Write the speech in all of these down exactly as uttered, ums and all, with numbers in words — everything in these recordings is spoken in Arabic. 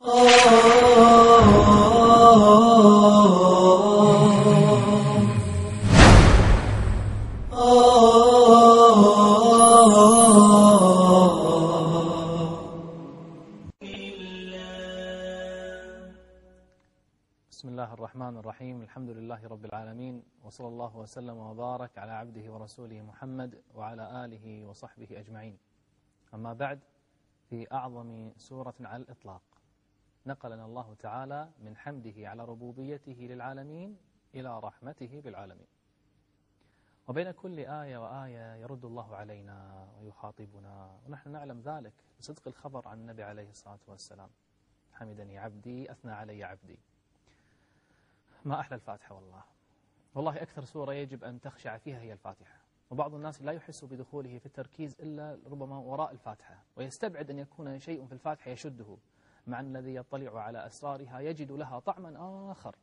بسم الله الرحمن الرحيم. الحمد لله رب العالمين، وصلى الله وسلم وبارك على عبده ورسوله محمد وعلى آله وصحبه أجمعين. أما بعد، في أعظم سورة على الإطلاق نقلنا الله تعالى من حمده على ربوبيته للعالمين إلى رحمته بالعالمين. وبين كل آية وآية يرد الله علينا ويخاطبنا، ونحن نعلم ذلك بصدق الخبر عن النبي عليه الصلاة والسلام: حمدني عبدي أثنى علي عبدي. ما أحلى الفاتحة والله. والله أكثر سورة يجب أن تخشع فيها هي الفاتحة، وبعض الناس لا يحس بدخوله في التركيز إلا ربما وراء الفاتحة، ويستبعد أن يكون شيء في الفاتحة يشده، مع أن الذي يطلع على أسرارها يجد لها طعما آخر.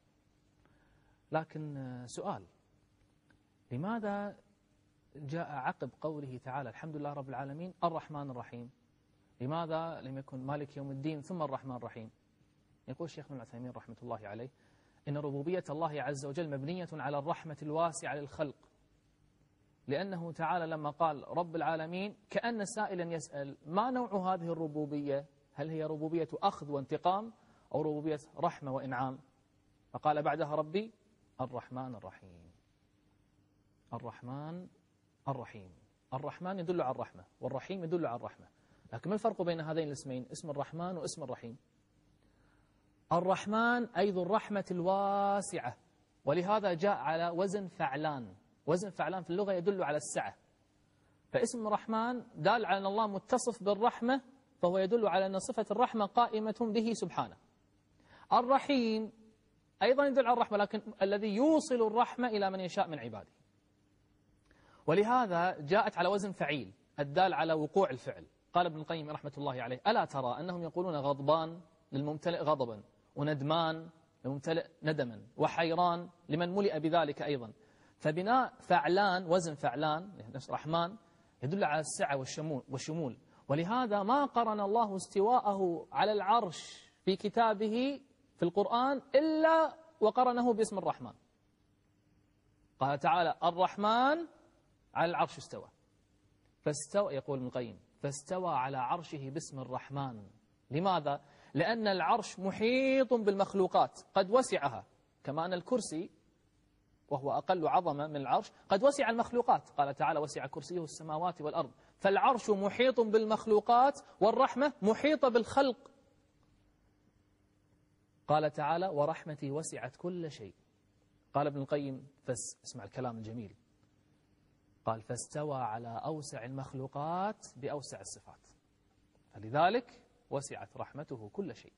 لكن سؤال: لماذا جاء عقب قوله تعالى الحمد لله رب العالمين الرحمن الرحيم؟ لماذا لم يكن مالك يوم الدين ثم الرحمن الرحيم؟ يقول الشيخ ابن العثيمين رحمة الله عليه: إن ربوبية الله عز وجل مبنية على الرحمة الواسعة للخلق، لأنه تعالى لما قال رب العالمين كأن سائلا يسأل: ما نوع هذه الربوبية؟ هل هي ربوبية أخذ وانتقام أو ربوبية رحمة وإنعام؟ فقال بعدها ربي الرحمن الرحيم. الرحمن الرحيم. الرحمن يدل على الرحمة، والرحيم يدل على الرحمة. لكن ما الفرق بين هذين الاسمين، اسم الرحمن واسم الرحيم؟ الرحمن أي ذو الرحمة الواسعة، ولهذا جاء على وزن فعلان. وزن فعلان في اللغة يدل على السعة، فاسم الرحمن دال على أن الله متصف بالرحمة، فهو يدل على أن صفة الرحمة قائمة به سبحانه. الرحيم أيضا يدل على الرحمة، لكن الذي يوصل الرحمة إلى من يشاء من عباده، ولهذا جاءت على وزن فعيل الدال على وقوع الفعل. قال ابن القيم رحمة الله عليه: ألا ترى أنهم يقولون غضبان للممتلئ غضبا، وندمان للممتلئ ندما، وحيران لمن ملئ بذلك أيضا. فبناء فعلان وزن فعلان نفس رحمن يدل على السعة والشمول والشمول، ولهذا ما قرن الله استواءه على العرش في كتابه في القرآن إلا وقرنه باسم الرحمن. قال تعالى الرحمن على العرش استوى، فاستوى، يقول ابن القيم، فاستوى على عرشه باسم الرحمن. لماذا؟ لأن العرش محيط بالمخلوقات قد وسعها، كما أن الكرسي وهو أقل عظمة من العرش قد وسع المخلوقات. قال تعالى وسع كرسيه السماوات والأرض. فالعرش محيط بالمخلوقات، والرحمة محيطة بالخلق. قال تعالى ورحمتي وسعت كل شيء. قال ابن القيم فس اسمع الكلام الجميل، قال فاستوى على أوسع المخلوقات بأوسع الصفات، فلذلك وسعت رحمته كل شيء.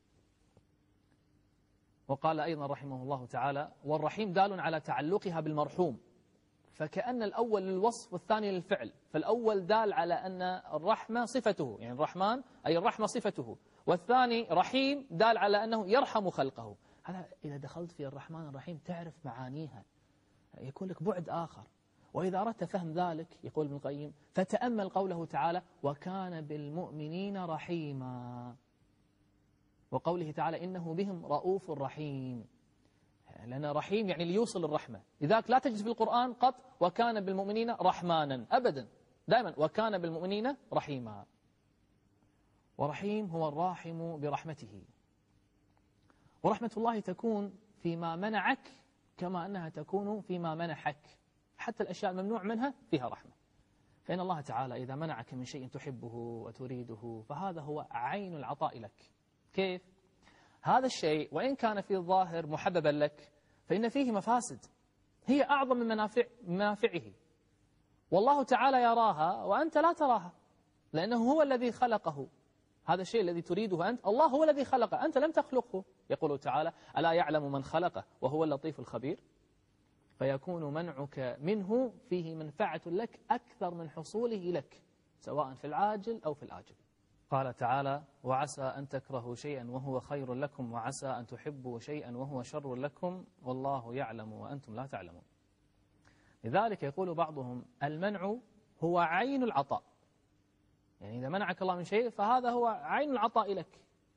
وقال أيضا رحمه الله تعالى: والرحيم دال على تعلقها بالمرحوم، فكأن الأول للوصف والثاني للفعل. فالأول دال على أن الرحمة صفته، يعني الرحمن أي الرحمة صفته، والثاني رحيم دال على أنه يرحم خلقه. هذا إذا دخلت في الرحمن الرحيم تعرف معانيها، يكون لك بعد آخر. وإذا أردت فهم ذلك، يقول ابن القيم، فتأمل قوله تعالى وكان بالمؤمنين رحيما، وقوله تعالى إنه بهم رؤوف رحيم. لأن رحيم يعني ليوصل الرحمة، لذلك لا تجد في القرآن قط وكان بالمؤمنين رحمانا أبدا، دائما وكان بالمؤمنين رحيما. ورحيم هو الراحم برحمته. ورحمة الله تكون فيما منعك كما أنها تكون فيما منحك، حتى الأشياء الممنوع منها فيها رحمة. فإن الله تعالى إذا منعك من شيء تحبه وتريده فهذا هو عين العطاء لك. كيف؟ هذا الشيء وإن كان في الظاهر محببا لك فإن فيه مفاسد هي أعظم من منافع منافعه، والله تعالى يراها وأنت لا تراها، لأنه هو الذي خلقه. هذا الشيء الذي تريده أنت الله هو الذي خلقه، أنت لم تخلقه. يقول تعالى ألا يعلم من خلقه وهو اللطيف الخبير. فيكون منعك منه فيه منفعة لك أكثر من حصوله لك، سواء في العاجل أو في الآجل. قال تعالى وعسى أن تكرهوا شيئا وهو خير لكم، وعسى أن تحبوا شيئا وهو شر لكم، والله يعلم وأنتم لا تعلمون. لذلك يقول بعضهم المنع هو عين العطاء، يعني إذا منعك الله من شيء فهذا هو عين العطاء لك.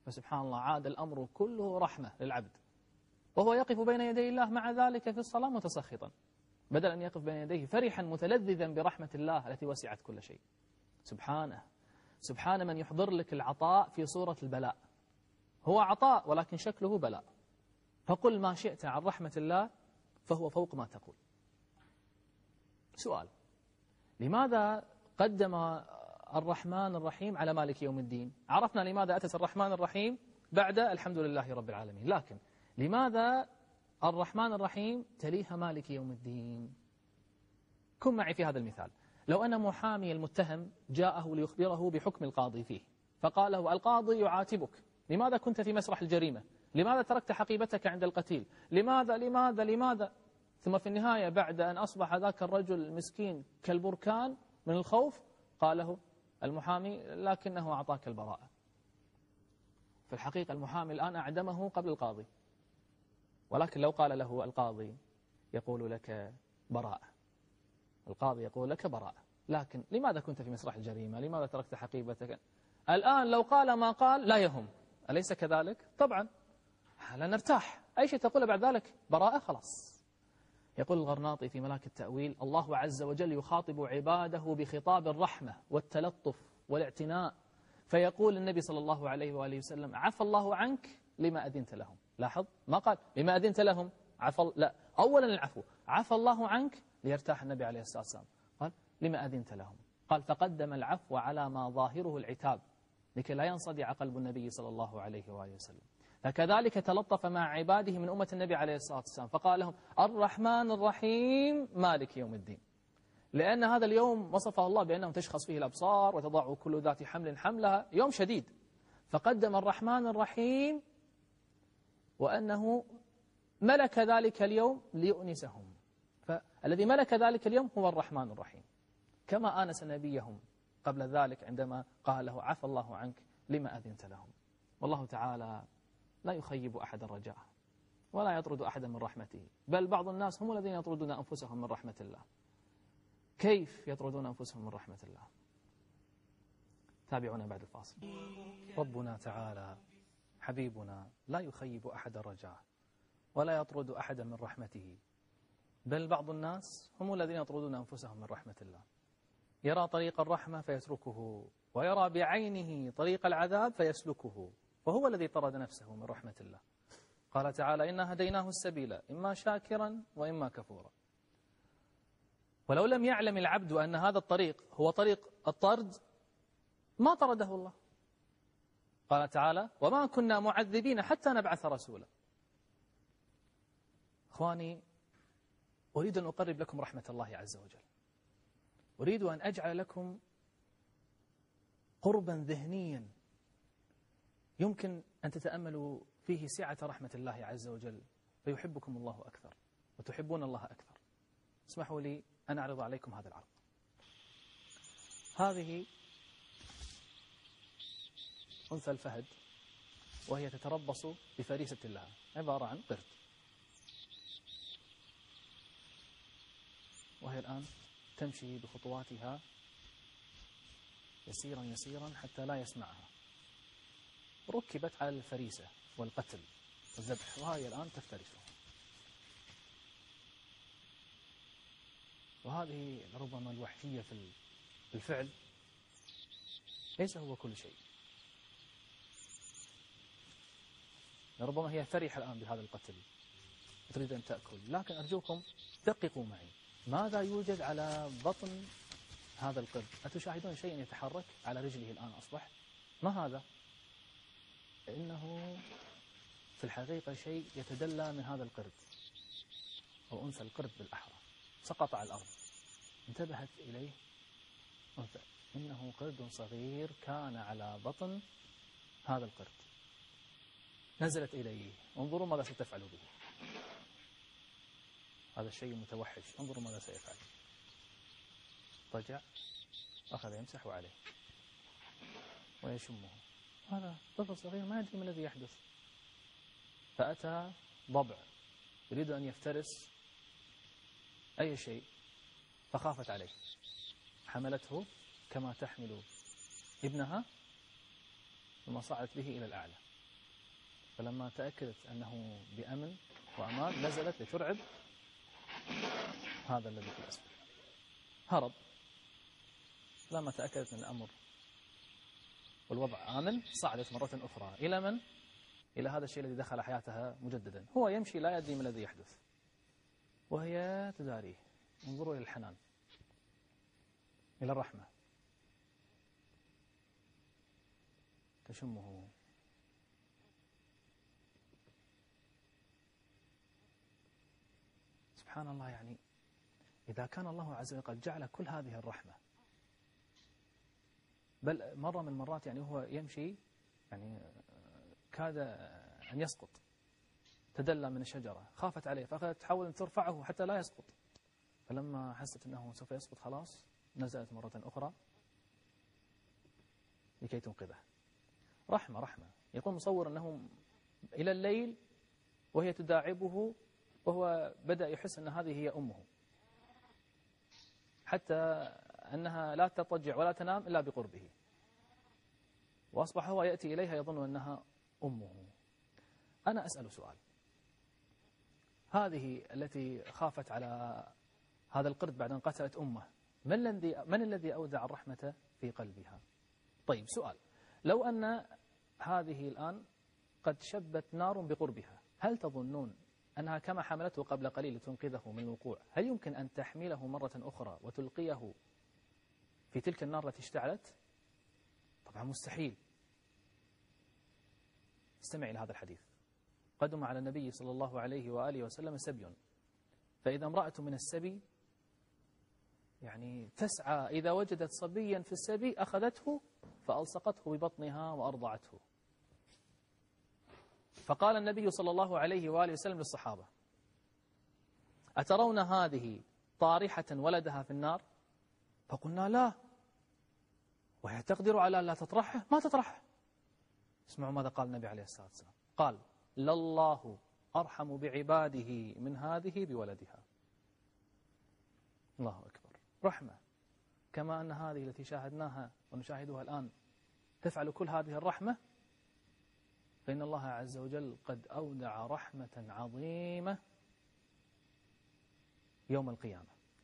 فسبحان الله عاد الأمر كله رحمة للعبد، وهو يقف بين يدي الله مع ذلك في الصلاة متسخطا، بدل أن يقف بين يديه فرحا متلذذا برحمة الله التي وسعت كل شيء. سبحانه، سبحان من يحضر لك العطاء في صورة البلاء. هو عطاء ولكن شكله بلاء. فقل ما شئت عن رحمة الله فهو فوق ما تقول. سؤال: لماذا قدم الرحمن الرحيم على مالك يوم الدين؟ عرفنا لماذا أتت الرحمن الرحيم بعد الحمد لله رب العالمين، لكن لماذا الرحمن الرحيم تليها مالك يوم الدين؟ كن معي في هذا المثال. لو أن محامي المتهم جاءه ليخبره بحكم القاضي فيه، فقال له: القاضي يعاتبك، لماذا كنت في مسرح الجريمة؟ لماذا تركت حقيبتك عند القتيل؟ لماذا لماذا لماذا؟ ثم في النهاية بعد أن أصبح ذاك الرجل المسكين كالبركان من الخوف، قال له المحامي: لكنه أعطاك البراءة. في الحقيقة المحامي الآن أعدمه قبل القاضي، ولكن لو قال له القاضي يقول لك براءة، القاضي يقول لك براءة، لكن لماذا كنت في مسرح الجريمة؟ لماذا تركت حقيبتك؟ الآن لو قال ما قال لا يهم، أليس كذلك؟ طبعا لا نرتاح، أي شيء تقول بعد ذلك براءة خلاص. يقول الغرناطي في ملاك التأويل: الله عز وجل يخاطب عباده بخطاب الرحمة والتلطف والاعتناء، فيقول النبي صلى الله عليه وآله وسلم: عفى الله عنك لما أذنت لهم. لاحظ ما قال لما أذنت لهم عفى، لا، أولا العفو، عفى الله عنك ليرتاح النبي عليه الصلاة والسلام، قال لما أذنت لهم، قال فقدم العفو على ما ظاهره العتاب لكي لا ينصدع قلب النبي صلى الله عليه وآله وسلم. فكذلك تلطف مع عباده من أمة النبي عليه الصلاة والسلام، فقال لهم: الرحمن الرحيم مالك يوم الدين، لأن هذا اليوم وصفه الله بأنه تشخص فيه الأبصار وتضع كل ذات حمل حملها، يوم شديد، فقدم الرحمن الرحيم وأنه ملك ذلك اليوم ليؤنسهم، فالذي ملك ذلك اليوم هو الرحمن الرحيم، كما آنس نبيهم قبل ذلك عندما قال له: عفى الله عنك لما أذنت لهم. والله تعالى لا يخيب أحد رجاءه ولا يطرد أحدا من رحمته، بل بعض الناس هم الذين يطردون أنفسهم من رحمة الله. كيف يطردون أنفسهم من رحمة الله؟ تابعونا بعد الفاصل. ربنا تعالى حبيبنا لا يخيب أحد رجاءه ولا يطرد أحدا من رحمته، بل بعض الناس هم الذين يطردون أنفسهم من رحمة الله. يرى طريق الرحمة فيتركه، ويرى بعينه طريق العذاب فيسلكه، وهو الذي طرد نفسه من رحمة الله. قال تعالى: إنا هديناه السبيل إما شاكرا وإما كفورا. ولو لم يعلم العبد أن هذا الطريق هو طريق الطرد ما طرده الله. قال تعالى: وما كنا معذبين حتى نبعث رسولا. إخواني، أريد أن أقرب لكم رحمة الله عز وجل، أريد أن أجعل لكم قربا ذهنيا يمكن أن تتأملوا فيه سعة رحمة الله عز وجل، فيحبكم الله أكثر وتحبون الله أكثر. اسمحوا لي أن أعرض عليكم هذا العرض. هذه أنثى الفهد وهي تتربص بفريسة لها، عبارة عن قرد، وهي الآن تمشي بخطواتها يسيرا يسيرا حتى لا يسمعها. ركبت على الفريسة والقتل والذبح، وهي الآن تفترسه. وهذه ربما الوحشية في الفعل ليس هو كل شيء. ربما هي فرحة الآن بهذا القتل تريد أن تأكل، لكن أرجوكم دققوا معي، ماذا يوجد على بطن هذا القرد؟ أتشاهدون شيئا يتحرك على رجله الآن أصبح؟ ما هذا؟ إنه في الحقيقة شيء يتدلى من هذا القرد، أو أنثى القرد بالأحرى، سقط على الأرض، انتبهت إليه أنثى، إنه قرد صغير كان على بطن هذا القرد. نزلت إليه، انظروا ماذا ستفعل به. هذا الشيء متوحش، انظروا ماذا سيفعل. رجع أخذ يمسح عليه ويشمه. هذا طفل صغير ما يدري ما الذي يحدث. فأتى ضبع يريد أن يفترس أي شيء، فخافت عليه، حملته كما تحمل ابنها ثم صعدت به إلى الأعلى. فلما تأكدت أنه بأمن وأمان نزلت لترعب هذا الذي في الأسفل، هرب. لما تأكدت من الأمر والوضع آمن صعدت مرة أخرى إلى من؟ إلى هذا الشيء الذي دخل حياتها مجددا. هو يمشي لا يدري ما الذي يحدث وهي تداريه. انظروا إلى الحنان، إلى الرحمة، تشمه. سبحان الله. يعني إذا كان الله عز وجل قد جعل كل هذه الرحمة، بل مرة من المرات يعني هو يمشي يعني كاد أن يسقط، تدلى من الشجرة، خافت عليه فأخذت تحاول أن ترفعه حتى لا يسقط، فلما حست أنه سوف يسقط خلاص نزلت مرة أخرى لكي تنقذه. رحمة رحمة. يكون مصور أنه إلى الليل وهي تداعبه وهو بدأ يحس أن هذه هي أمه، حتى أنها لا تضطجع ولا تنام إلا بقربه، وأصبح هو يأتي إليها يظن أنها أمه. أنا أسأل سؤال، هذه التي خافت على هذا القرد بعد أن قتلت أمه، من الذي من الذي أودع الرحمة في قلبها؟ طيب سؤال، لو أن هذه الآن قد شبت نار بقربها، هل تظنون أنها كما حملته قبل قليل لتنقذه من الوقوع، هل يمكن أن تحمله مرة أخرى وتلقيه في تلك النار التي اشتعلت؟ طبعا مستحيل. استمع إلى هذا الحديث. قدم على النبي صلى الله عليه وآله وسلم سبي، فإذا امرأة من السبي يعني تسعى إذا وجدت صبيا في السبي أخذته فألصقته ببطنها وأرضعته. فقال النبي صلى الله عليه وآله وسلم للصحابة: أترون هذه طارحة ولدها في النار؟ فقلنا: لا، وهي تقدر على لا تطرحه، ما تطرحه. اسمعوا ماذا قال النبي عليه الصلاة والسلام، قال: لله أرحم بعباده من هذه بولدها. الله أكبر. رحمة، كما أن هذه التي شاهدناها ونشاهدها الآن تفعل كل هذه الرحمة، فإن الله عز وجل قد أودع رحمة عظيمة يوم القيامة.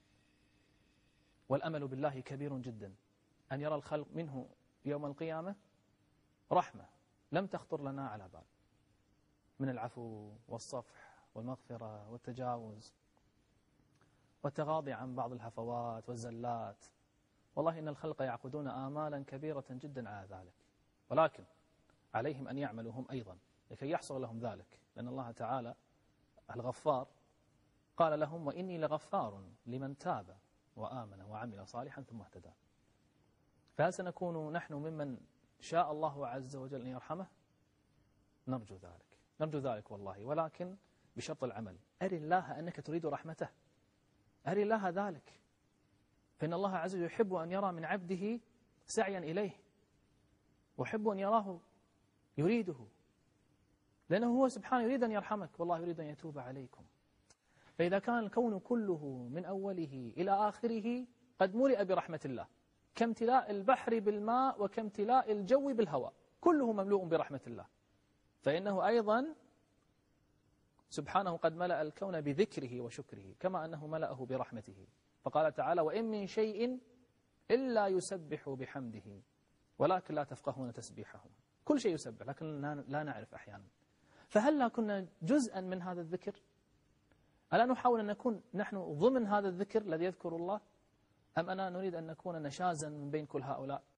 والأمل بالله كبير جدا، أن يرى الخلق منه يوم القيامة رحمة لم تخطر لنا على بال، من العفو والصفح والمغفرة والتجاوز والتغاضي عن بعض الهفوات والزلات. والله إن الخلق يعقدون آمالا كبيرة جدا على ذلك، ولكن عليهم أن يعملوا هم أيضا لكي يحصل لهم ذلك، لأن الله تعالى الغفار قال لهم: وإني لغفار لمن تاب وآمن وعمل صالحا ثم اهتدى. فهل سنكون نحن ممن شاء الله عز وجل أن يرحمه؟ نرجو ذلك، نرجو ذلك والله، ولكن بشرط العمل. أري الله أنك تريد رحمته، أري الله ذلك، فإن الله عز وجل يحب أن يرى من عبده سعيا إليه، ويحب أن يراه يريده، لأنه هو سبحانه يريد أن يرحمك، والله يريد أن يتوب عليكم. فإذا كان الكون كله من أوله إلى آخره قد ملئ برحمة الله، كامتلاء البحر بالماء وكامتلاء الجو بالهواء، كله مملوء برحمة الله، فإنه أيضا سبحانه قد ملأ الكون بذكره وشكره، كما أنه ملأه برحمته. فقال تعالى: وإن من شيء إلا يسبح بحمده ولكن لا تفقهون تسبيحهم. كل شيء يسبح لكن لا نعرف أحيانا. فهل لا كنا جزءا من هذا الذكر؟ ألا نحاول أن نكون نحن ضمن هذا الذكر الذي يذكر الله؟ أم أنا نريد أن نكون نشازا من بين كل هؤلاء؟